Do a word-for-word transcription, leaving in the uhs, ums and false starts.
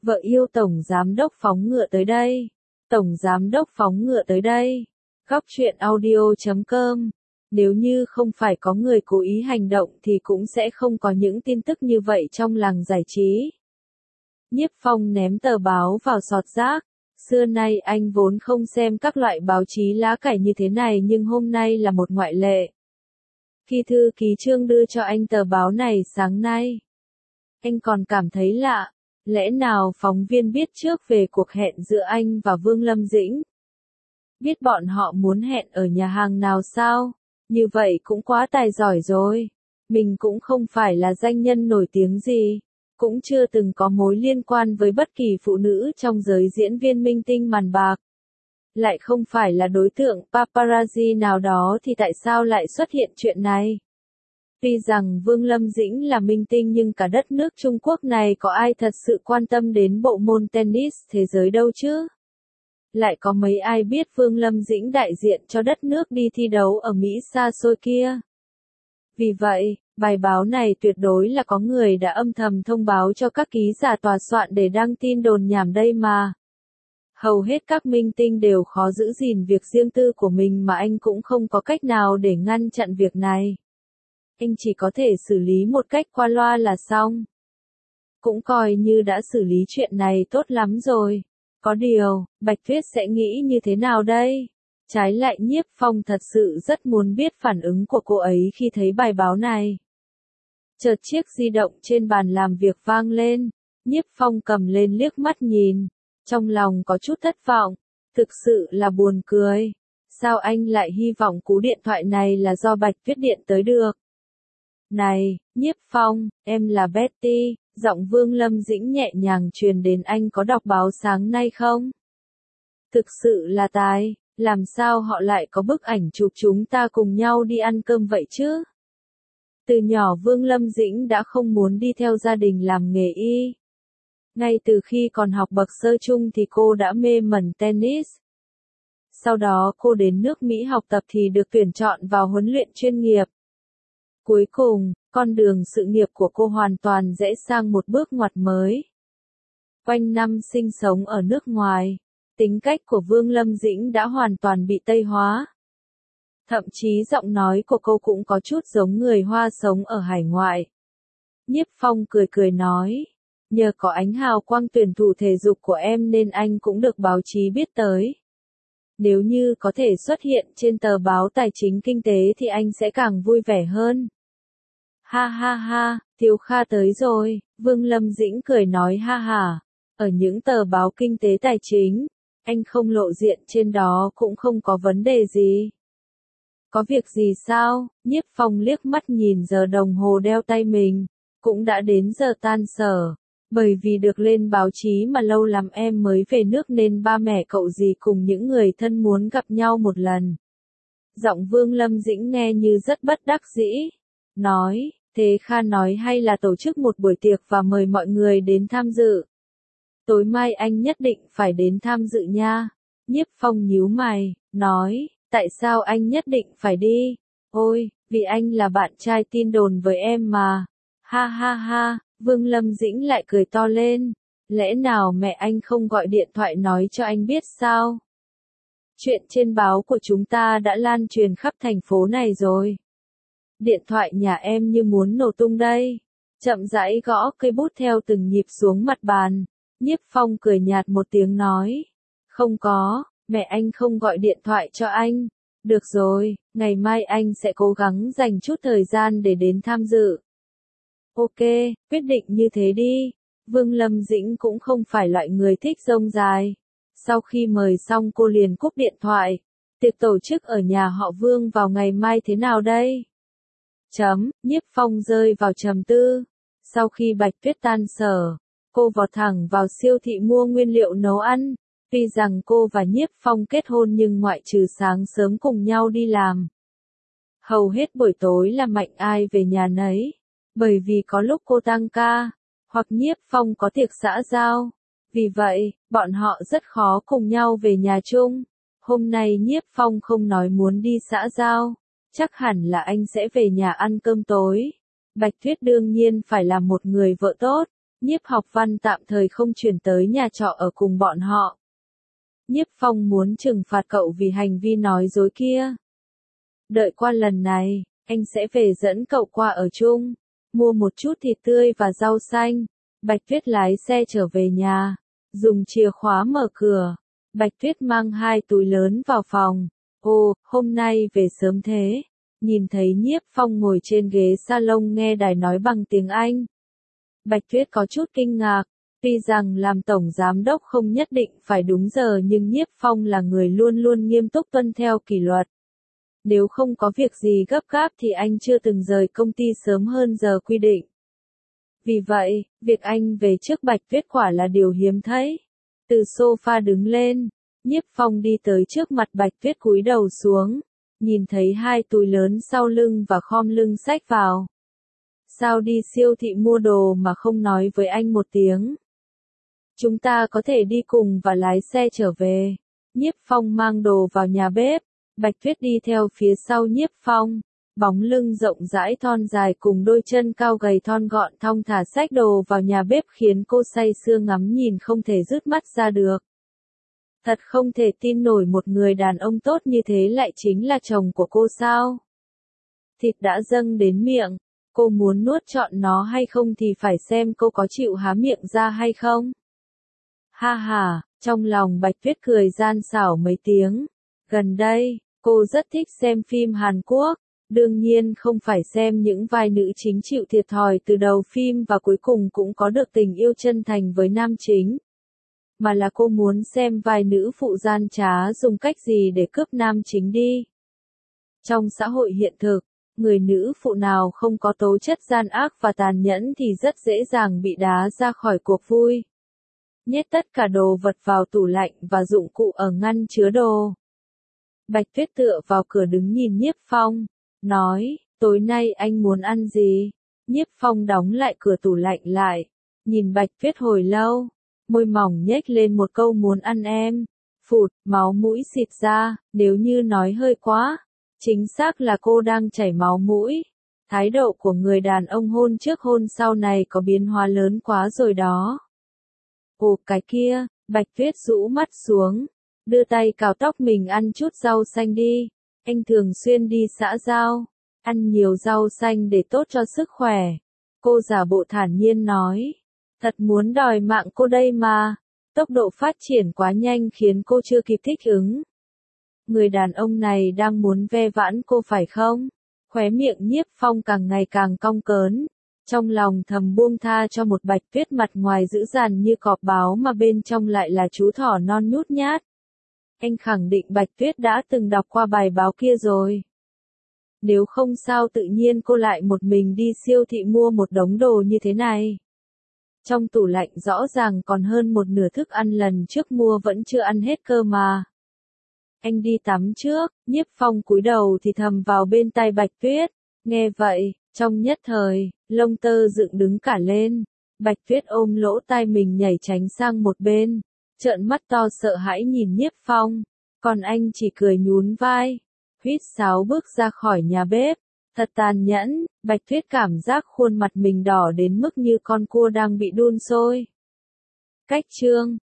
Vợ yêu Tổng Giám đốc phóng ngựa tới đây. Tổng Giám đốc phóng ngựa tới đây. Góc truyện audio chấm com. Nếu như không phải có người cố ý hành động thì cũng sẽ không có những tin tức như vậy trong làng giải trí. Nhiếp Phong ném tờ báo vào sọt rác. Xưa nay anh vốn không xem các loại báo chí lá cải như thế này nhưng hôm nay là một ngoại lệ. Khi thư ký Trương đưa cho anh tờ báo này sáng nay, anh còn cảm thấy lạ. Lẽ nào phóng viên biết trước về cuộc hẹn giữa anh và Vương Lâm Dĩnh? Biết bọn họ muốn hẹn ở nhà hàng nào sao? Như vậy cũng quá tài giỏi rồi. Mình cũng không phải là danh nhân nổi tiếng gì, cũng chưa từng có mối liên quan với bất kỳ phụ nữ trong giới diễn viên minh tinh màn bạc. Lại không phải là đối tượng paparazzi nào đó thì tại sao lại xuất hiện chuyện này? Tuy rằng Vương Lâm Dĩnh là minh tinh nhưng cả đất nước Trung Quốc này có ai thật sự quan tâm đến bộ môn tennis thế giới đâu chứ? Lại có mấy ai biết Vương Lâm Dĩnh đại diện cho đất nước đi thi đấu ở Mỹ xa xôi kia? Vì vậy, bài báo này tuyệt đối là có người đã âm thầm thông báo cho các ký giả tòa soạn để đăng tin đồn nhảm đây mà. Hầu hết các minh tinh đều khó giữ gìn việc riêng tư của mình mà anh cũng không có cách nào để ngăn chặn việc này. Anh chỉ có thể xử lý một cách qua loa là xong. Cũng coi như đã xử lý chuyện này tốt lắm rồi. Có điều, Bạch Tuyết sẽ nghĩ như thế nào đây? Trái lại Nhiếp Phong thật sự rất muốn biết phản ứng của cô ấy khi thấy bài báo này. Chợt chiếc di động trên bàn làm việc vang lên, Nhiếp Phong cầm lên liếc mắt nhìn, trong lòng có chút thất vọng, thực sự là buồn cười. Sao anh lại hy vọng cú điện thoại này là do Bạch Tuyết điện tới được? Này, Nhiếp Phong, em là Betty, giọng Vương Lâm Dĩnh nhẹ nhàng truyền đến anh có đọc báo sáng nay không? Thực sự là tài, làm sao họ lại có bức ảnh chụp chúng ta cùng nhau đi ăn cơm vậy chứ? Từ nhỏ Vương Lâm Dĩnh đã không muốn đi theo gia đình làm nghề y. Ngay từ khi còn học bậc sơ chung thì cô đã mê mẩn tennis. Sau đó cô đến nước Mỹ học tập thì được tuyển chọn vào huấn luyện chuyên nghiệp. Cuối cùng, con đường sự nghiệp của cô hoàn toàn rẽ sang một bước ngoặt mới. Quanh năm sinh sống ở nước ngoài, tính cách của Vương Lâm Dĩnh đã hoàn toàn bị Tây hóa. Thậm chí giọng nói của cô cũng có chút giống người Hoa sống ở hải ngoại. Nhiếp Phong cười cười nói, nhờ có ánh hào quang tuyển thủ thể dục của em nên anh cũng được báo chí biết tới. Nếu như có thể xuất hiện trên tờ báo tài chính kinh tế thì anh sẽ càng vui vẻ hơn. Ha ha ha, Thiếu Kha tới rồi, Vương Lâm Dĩnh cười nói ha ha. Ở những tờ báo kinh tế tài chính, anh không lộ diện trên đó cũng không có vấn đề gì. Có việc gì sao? Nhiếp Phong liếc mắt nhìn giờ đồng hồ đeo tay mình, cũng đã đến giờ tan sở. Bởi vì được lên báo chí mà lâu lắm em mới về nước nên ba mẹ cậu dì cùng những người thân muốn gặp nhau một lần. Giọng Vương Lâm Dĩnh nghe như rất bất đắc dĩ. Nói, thế Kha nói hay là tổ chức một buổi tiệc và mời mọi người đến tham dự. Tối mai anh nhất định phải đến tham dự nha. Nhiếp Phong nhíu mày, nói, tại sao anh nhất định phải đi? Ôi, vì anh là bạn trai tin đồn với em mà. Ha ha ha. Vương Lâm Dĩnh lại cười to lên. Lẽ nào mẹ anh không gọi điện thoại nói cho anh biết sao? Chuyện trên báo của chúng ta đã lan truyền khắp thành phố này rồi. Điện thoại nhà em như muốn nổ tung đây. Chậm rãi gõ cây bút theo từng nhịp xuống mặt bàn. Nhiếp Phong cười nhạt một tiếng nói. Không có, mẹ anh không gọi điện thoại cho anh. Được rồi, ngày mai anh sẽ cố gắng dành chút thời gian để đến tham dự. Ok, quyết định như thế đi. Vương Lâm Dĩnh cũng không phải loại người thích rông dài. Sau khi mời xong cô liền cúp điện thoại. Tiệc tổ chức ở nhà họ Vương vào ngày mai thế nào đây? Chấm, Nhiếp Phong rơi vào trầm tư. Sau khi Bạch Tuyết tan sở, cô vọt thẳng vào siêu thị mua nguyên liệu nấu ăn. Tuy rằng cô và Nhiếp Phong kết hôn nhưng ngoại trừ sáng sớm cùng nhau đi làm, hầu hết buổi tối là Mạnh Ai về nhà nấy. Bởi vì có lúc cô tăng ca, hoặc Nhiếp Phong có tiệc xã giao. Vì vậy, bọn họ rất khó cùng nhau về nhà chung. Hôm nay Nhiếp Phong không nói muốn đi xã giao. Chắc hẳn là anh sẽ về nhà ăn cơm tối. Bạch Tuyết đương nhiên phải là một người vợ tốt. Nhiếp Học Văn tạm thời không chuyển tới nhà trọ ở cùng bọn họ. Nhiếp Phong muốn trừng phạt cậu vì hành vi nói dối kia. Đợi qua lần này, anh sẽ về dẫn cậu qua ở chung, mua một chút thịt tươi và rau xanh. Bạch Tuyết lái xe trở về nhà, dùng chìa khóa mở cửa. Bạch Tuyết mang hai túi lớn vào phòng. Ồ, hôm nay về sớm thế. Nhìn thấy Nhiếp Phong ngồi trên ghế salon nghe đài nói bằng tiếng Anh. Bạch Tuyết có chút kinh ngạc, tuy rằng làm tổng giám đốc không nhất định phải đúng giờ nhưng Nhiếp Phong là người luôn luôn nghiêm túc tuân theo kỷ luật. Nếu không có việc gì gấp gáp thì anh chưa từng rời công ty sớm hơn giờ quy định. Vì vậy, việc anh về trước Bạch Tuyết quả là điều hiếm thấy. Từ sofa đứng lên, Nhiếp Phong đi tới trước mặt Bạch Tuyết cúi đầu xuống, nhìn thấy hai túi lớn sau lưng và khom lưng xách vào. Sao đi siêu thị mua đồ mà không nói với anh một tiếng? Chúng ta có thể đi cùng và lái xe trở về. Nhiếp Phong mang đồ vào nhà bếp, Bạch Tuyết đi theo phía sau Nhiếp Phong. Bóng lưng rộng rãi thon dài cùng đôi chân cao gầy thon gọn thong thả xách đồ vào nhà bếp khiến cô say sưa ngắm nhìn không thể dứt mắt ra được. Thật không thể tin nổi một người đàn ông tốt như thế lại chính là chồng của cô sao? Thịt đã dâng đến miệng, cô muốn nuốt trọn nó hay không thì phải xem cô có chịu há miệng ra hay không. Ha ha, trong lòng Bạch Tuyết cười gian xảo mấy tiếng. Gần đây, cô rất thích xem phim Hàn Quốc. Đương nhiên không phải xem những vai nữ chính chịu thiệt thòi từ đầu phim và cuối cùng cũng có được tình yêu chân thành với nam chính. Mà là cô muốn xem vai nữ phụ gian trá dùng cách gì để cướp nam chính đi. Trong xã hội hiện thực, người nữ phụ nào không có tố chất gian ác và tàn nhẫn thì rất dễ dàng bị đá ra khỏi cuộc vui. Nhét tất cả đồ vật vào tủ lạnh và dụng cụ ở ngăn chứa đồ. Bạch Tuyết tựa vào cửa đứng nhìn Nhiếp Phong, nói, tối nay anh muốn ăn gì? Nhiếp Phong đóng lại cửa tủ lạnh lại, nhìn Bạch Tuyết hồi lâu, môi mỏng nhếch lên một câu muốn ăn em. Phụt, máu mũi xịt ra, nếu như nói hơi quá, chính xác là cô đang chảy máu mũi. Thái độ của người đàn ông hôn trước hôn sau này có biến hóa lớn quá rồi đó. Ồ cái kia, Bạch Tuyết rũ mắt xuống, đưa tay cào tóc mình ăn chút rau xanh đi. Anh thường xuyên đi xã giao, ăn nhiều rau xanh để tốt cho sức khỏe. Cô giả bộ thản nhiên nói, thật muốn đòi mạng cô đây mà. Tốc độ phát triển quá nhanh khiến cô chưa kịp thích ứng. Người đàn ông này đang muốn ve vãn cô phải không? Khóe miệng Nhiếp Phong càng ngày càng cong cớn. Trong lòng thầm buông tha cho một Bạch Tuyết mặt ngoài dữ dằn như cọp báo mà bên trong lại là chú thỏ non nhút nhát. Anh khẳng định Bạch Tuyết đã từng đọc qua bài báo kia rồi. Nếu không sao tự nhiên cô lại một mình đi siêu thị mua một đống đồ như thế này. Trong tủ lạnh rõ ràng còn hơn một nửa thức ăn lần trước mua vẫn chưa ăn hết cơ mà. Anh đi tắm trước, Nhiếp Phong cúi đầu thì thầm vào bên tai Bạch Tuyết. Nghe vậy, trong nhất thời, lông tơ dựng đứng cả lên. Bạch Tuyết ôm lỗ tai mình nhảy tránh sang một bên, trợn mắt to sợ hãi nhìn Nhiếp Phong. Còn anh chỉ cười nhún vai, huýt sáo bước ra khỏi nhà bếp. Thật tàn nhẫn, Bạch Tuyết cảm giác khuôn mặt mình đỏ đến mức như con cua đang bị đun sôi. Cách chương